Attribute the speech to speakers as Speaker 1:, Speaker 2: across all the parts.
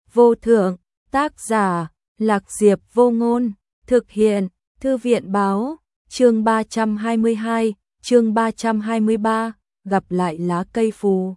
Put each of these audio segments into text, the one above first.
Speaker 1: vô thượng, tác giả, Lạc Diệp Vô Ngôn, thực hiện, Thư viện báo, chương 322, chương 323, gặp lại lá cây phù.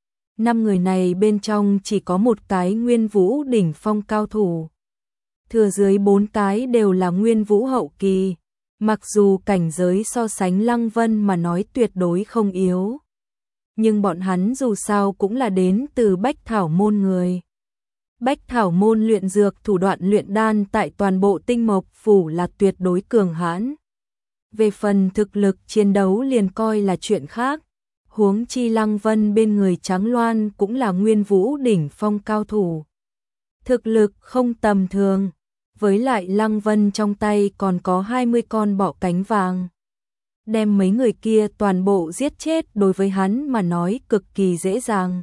Speaker 1: 5 người này bên trong chỉ có một cái Nguyên Vũ đỉnh phong cao thủ. Thừa dưới 4 cái đều là Nguyên Vũ hậu kỳ, mặc dù cảnh giới so sánh Lăng Vân mà nói tuyệt đối không yếu. Nhưng bọn hắn dù sao cũng là đến từ Bách Thảo môn người. Bách Thảo môn luyện dược thủ đoạn luyện đan tại toàn bộ Tinh Mộc phủ là tuyệt đối cường hãn. Về phần thực lực chiến đấu liền coi là chuyện khác. Huống chi Lăng Vân bên người Tráng Loan cũng là Nguyên Vũ đỉnh phong cao thủ. Thực lực không tầm thường, với lại Lăng Vân trong tay còn có 20 con bọ cánh vàng. Đem mấy người kia toàn bộ giết chết đối với hắn mà nói cực kỳ dễ dàng.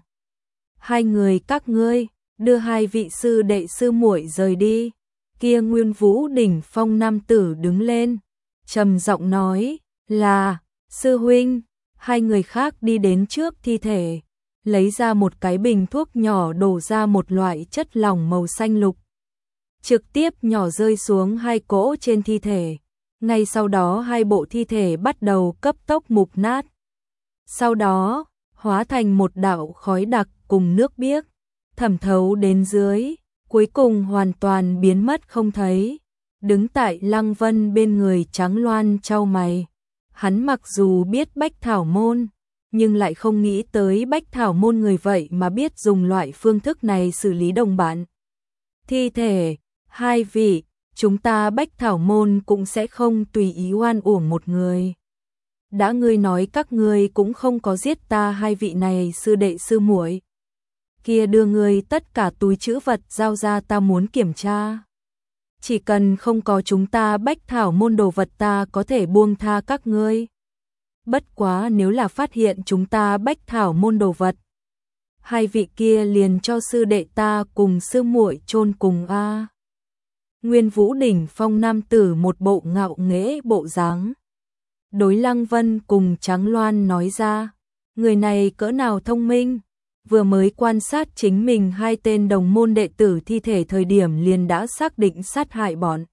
Speaker 1: Hai người các ngươi, đưa hai vị sư đệ sư muội rời đi. Kia Nguyên Vũ đỉnh phong nam tử đứng lên, trầm giọng nói, là, sư huynh. Hai người khác đi đến trước thi thể, lấy ra một cái bình thuốc nhỏ đổ ra một loại chất lỏng màu xanh lục. Trực tiếp nhỏ rơi xuống hai cỗ trên thi thể. Ngay sau đó hai bộ thi thể bắt đầu cấp tốc mục nát. Sau đó, hóa thành một đạo khói đặc cùng nước biếc, thẩm thấu đến dưới, cuối cùng hoàn toàn biến mất không thấy. Đứng tại Lăng Vân bên người Tráng Loan chau mày. Hắn mặc dù biết Bách Thảo môn, nhưng lại không nghĩ tới Bách Thảo môn người vậy mà biết dùng loại phương thức này xử lý đồng bạn. Thi thể, hai vị, chúng ta Bách Thảo môn cũng sẽ không tùy ý oan uổng một người. Đã ngươi nói các ngươi cũng không có giết ta hai vị này sư đệ sư muội, kia đưa ngươi tất cả túi trữ vật giao ra ta muốn kiểm tra. Chỉ cần không có chúng ta Bách Thảo môn đồ vật ta có thể buông tha các ngươi. Bất quá nếu là phát hiện chúng ta Bách Thảo môn đồ vật, hai vị kia liền cho sư đệ ta cùng sư muội chôn cùng a. Nguyên Vũ đỉnh phong nam tử một bộ ngạo nghễ bộ dáng. Đối Lăng Vân cùng Tráng Loan nói ra, người này cỡ nào thông minh, vừa mới quan sát chính mình hai tên đồng môn đệ tử thi thể thời điểm liền đã xác định sát hại bọn.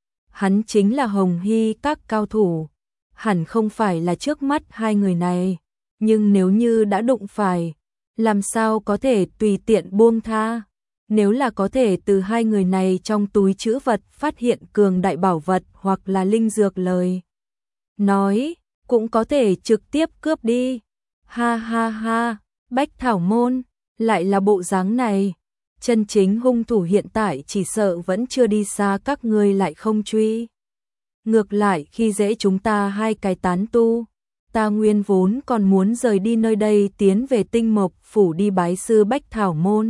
Speaker 1: Hắn chính là Hồng Hy các cao thủ, hẳn không phải là trước mắt hai người này, nhưng nếu như đã đụng phải, làm sao có thể tùy tiện buông tha. Nếu là có thể từ hai người này trong túi trữ vật phát hiện cường đại bảo vật hoặc là linh dược lời nói, cũng có thể trực tiếp cướp đi. Ha ha ha, Bách Thảo môn, lại là bộ dáng này. Chân chính hung thủ hiện tại chỉ sợ vẫn chưa đi xa các ngươi lại không truy. Ngược lại khi dễ chúng ta hai cái tán tu, ta nguyên vốn còn muốn rời đi nơi đây tiến về Tinh Mộc phủ đi bái sư Bách Thảo môn.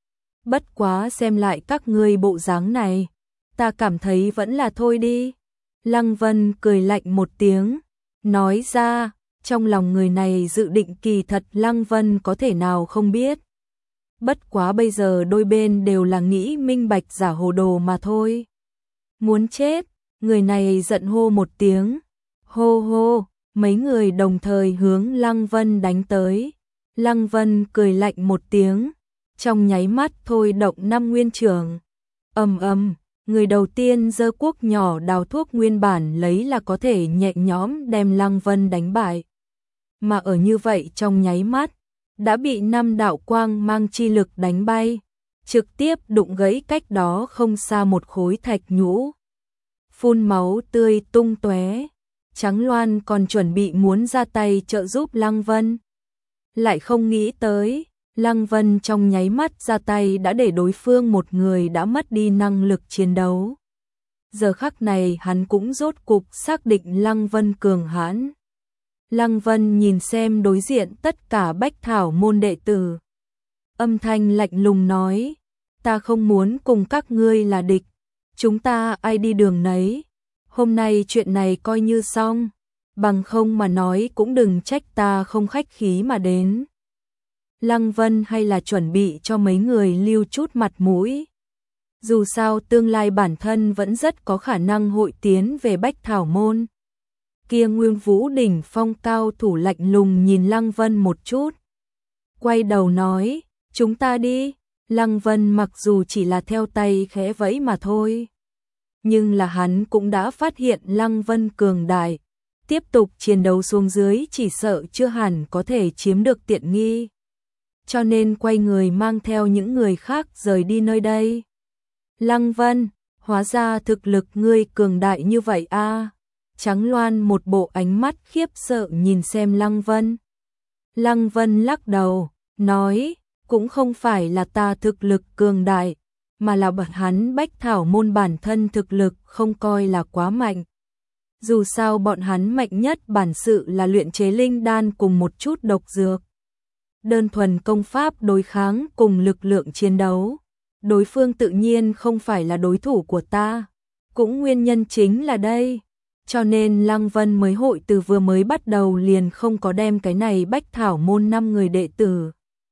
Speaker 1: Bất quá xem lại các ngươi bộ dáng này, ta cảm thấy vẫn là thôi đi. Lăng Vân cười lạnh một tiếng, nói ra, trong lòng người này dự định kỳ thật Lăng Vân có thể nào không biết. Bất quá bây giờ đôi bên đều là nghĩ minh bạch giả hồ đồ mà thôi. Muốn chết, người này giận hô một tiếng, hô hô, mấy người đồng thời hướng Lăng Vân đánh tới. Lăng Vân cười lạnh một tiếng, trong nháy mắt thôi động 5 nguyên trưởng. Ầm ầm, người đầu tiên giơ cuốc nhỏ đào thuốc nguyên bản lấy là có thể nhẹ nhõm đem Lăng Vân đánh bại. Mà ở như vậy trong nháy mắt, đã bị 5 đạo quang mang chi lực đánh bay, trực tiếp đụng gãy cách đó không xa một khối thạch nhũ. Phun máu tươi tung tóe. Tráng Loan còn chuẩn bị muốn ra tay trợ giúp Lăng Vân. Lại không nghĩ tới, Lăng Vân trong nháy mắt ra tay đã để đối phương một người đã mất đi năng lực chiến đấu. Giờ khắc này hắn cũng rốt cục xác định Lăng Vân cường hãn. Lăng Vân nhìn xem đối diện tất cả Bách Thảo môn đệ tử. Âm thanh lạnh lùng nói, ta không muốn cùng các ngươi là địch, chúng ta ai đi đường nấy. Hôm nay chuyện này coi như xong, bằng không mà nói cũng đừng trách ta không khách khí mà đến. Lăng Vân hay là chuẩn bị cho mấy người lưu chút mặt mũi. Dù sao tương lai bản thân vẫn rất có khả năng hội tiến về Bách Thảo môn. Kia Nguyên Vũ đỉnh phong cao thủ lạnh lùng nhìn Lăng Vân một chút. Quay đầu nói, chúng ta đi. Lăng Vân mặc dù chỉ là theo tay khẽ vẫy mà thôi, nhưng là hắn cũng đã phát hiện Lăng Vân cường đại, tiếp tục chiến đấu xuống dưới chỉ sợ chưa hẳn có thể chiếm được tiện nghi. Cho nên quay người mang theo những người khác rời đi nơi đây. Lăng Vân, hóa ra thực lực ngươi cường đại như vậy a. Trắng Loan một bộ ánh mắt khiếp sợ nhìn xem Lăng Vân. Lăng Vân lắc đầu, nói, cũng không phải là ta thực lực cường đại, mà là bọn hắn Bách Thảo môn bản thân thực lực không coi là quá mạnh. Dù sao bọn hắn mạnh nhất bản sự là luyện chế linh đan cùng một chút độc dược. Đơn thuần công pháp đối kháng cùng lực lượng chiến đấu, đối phương tự nhiên không phải là đối thủ của ta. Cũng nguyên nhân chính là đây, cho nên Lăng Vân mới hội từ vừa mới bắt đầu liền không có đem cái này Bách Thảo môn 5 người đệ tử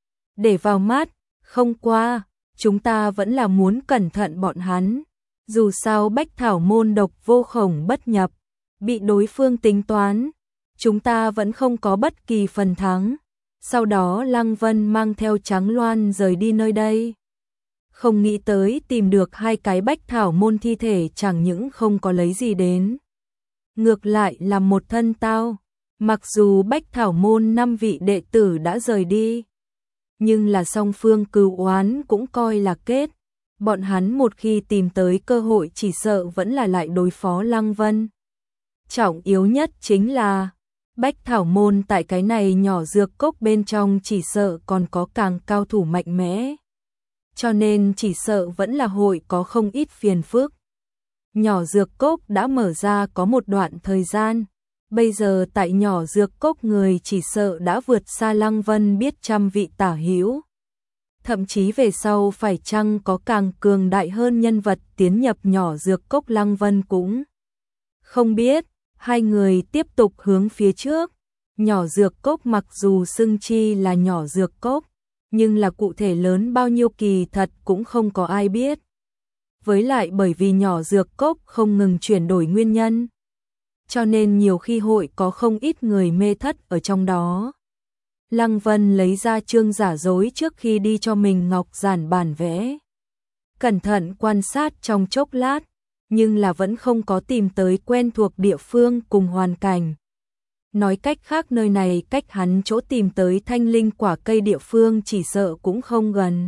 Speaker 1: để vào mắt, không qua, chúng ta vẫn là muốn cẩn thận bọn hắn. Dù sao Bách Thảo môn độc vô khổng bất nhập, bị đối phương tính toán, chúng ta vẫn không có bất kỳ phần thắng. Sau đó Lăng Vân mang theo Trắng Loan rời đi nơi đây. Không nghĩ tới tìm được 2 cái Bách Thảo môn thi thể chẳng những không có lấy gì đến, ngược lại là một thân tao. Mặc dù Bách Thảo môn 5 vị đệ tử đã rời đi, nhưng là song phương cừu oán cũng coi là kết. Bọn hắn một khi tìm tới cơ hội chỉ sợ vẫn là lại đối phó Lăng Vân. Trọng yếu nhất chính là Bách Thảo môn tại cái này nhỏ dược cốc bên trong chỉ sợ còn có càng cao thủ mạnh mẽ. Cho nên chỉ sợ vẫn là hội có không ít phiền phức. Nhỏ dược cốc đã mở ra có một đoạn thời gian. Bây giờ tại nhỏ dược cốc người chỉ sợ đã vượt xa Lăng Vân biết trăm vị tả hữu. Thậm chí về sau phải chăng có càng cường đại hơn nhân vật tiến nhập nhỏ dược cốc Lăng Vân cũng không biết. Hai người tiếp tục hướng phía trước. Nhỏ dược cốc mặc dù xưng chi là nhỏ dược cốc, nhưng là cụ thể lớn bao nhiêu kỳ thật cũng không có ai biết. Với lại bởi vì nhỏ dược cốc không ngừng chuyển đổi nguyên nhân, cho nên nhiều khi hội có không ít người mê thất ở trong đó. Lăng Vân lấy ra chương giả dối trước khi đi cho mình ngọc giản bản vẽ. Cẩn thận quan sát trong chốc lát, nhưng là vẫn không có tìm tới quen thuộc địa phương cùng hoàn cảnh. Nói cách khác nơi này cách hắn chỗ tìm tới thanh linh quả cây địa phương chỉ sợ cũng không gần.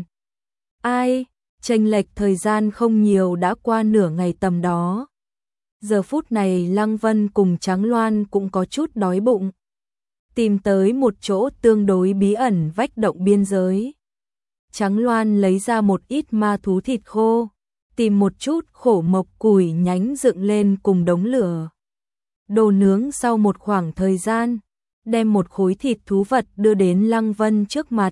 Speaker 1: Ai, chênh lệch thời gian không nhiều đã qua nửa ngày tầm đó. Giờ phút này Lăng Vân cùng Trắng Loan cũng có chút đói bụng. Tìm tới một chỗ tương đối bí ẩn vách động biên giới. Trắng Loan lấy ra một ít ma thú thịt khô, tìm một chút khổ mộc củi nhánh dựng lên cùng đống lửa. Đồ nướng sau một khoảng thời gian, đem một khối thịt thú vật đưa đến Lăng Vân trước mặt.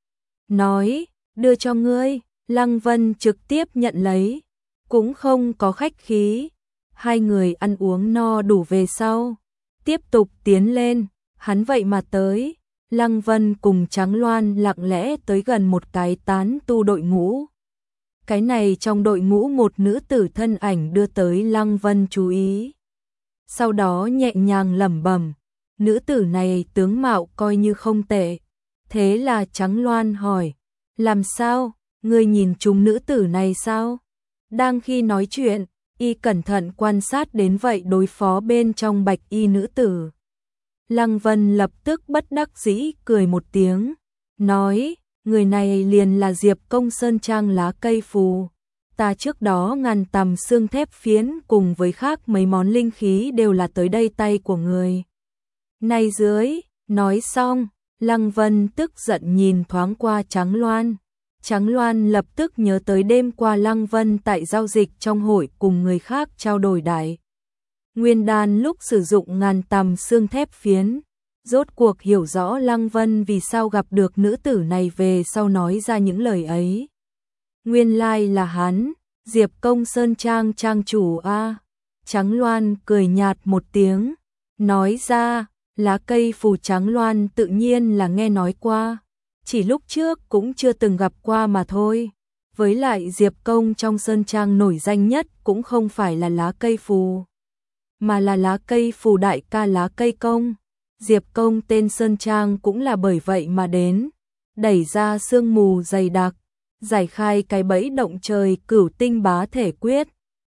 Speaker 1: Nói, đưa cho ngươi. Lăng Vân trực tiếp nhận lấy, cũng không có khách khí. Hai người ăn uống no đủ về sau, tiếp tục tiến lên. Hắn vậy mà tới. Lăng Vân cùng Trắng Loan lặng lẽ tới gần một cái tán tu đội ngũ. Cái này trong đội ngũ một nữ tử thân ảnh đưa tới Lăng Vân chú ý. Sau đó nhẹ nhàng lẩm bẩm, nữ tử này tướng mạo coi như không tệ. Thế là Trắng Loan hỏi, làm sao, ngươi nhìn trúng nữ tử này sao? Đang khi nói chuyện, y cẩn thận quan sát đến vậy đối phó bên trong bạch y nữ tử. Lăng Vân lập tức bất đắc dĩ cười một tiếng, nói, người này liền là Diệp Công Sơn Trang lá cây phù. Ta trước đó ngàn tầm xương thép phiến cùng với khác mấy món linh khí đều là tới đây tay của người này dưới. Nói xong, Lăng Vân tức giận nhìn thoáng qua Trắng Loan. Trắng Loan lập tức nhớ tới đêm qua Lăng Vân tại giao dịch trong hội cùng người khác trao đổi đại nguyên đan lúc sử dụng ngàn tầm xương thép phiến. Rốt cuộc hiểu rõ Lăng Vân vì sao gặp được nữ tử này về sau nói ra những lời ấy. Nguyên lai là hắn, Diệp Công Sơn Trang trang chủ a. Trắng Loan cười nhạt một tiếng, nói ra, lá cây phù Trắng Loan tự nhiên là nghe nói qua, chỉ lúc trước cũng chưa từng gặp qua mà thôi. Với lại Diệp Công trong Sơn Trang nổi danh nhất cũng không phải là lá cây phù, mà là lá cây phù đại ca lá cây công. Diệp Công tên Sơn Trang cũng là bởi vậy mà đến, đẩy ra sương mù dày đặc, giải khai cái bẫy động trời Cửu Tinh Bá Thể Quyết.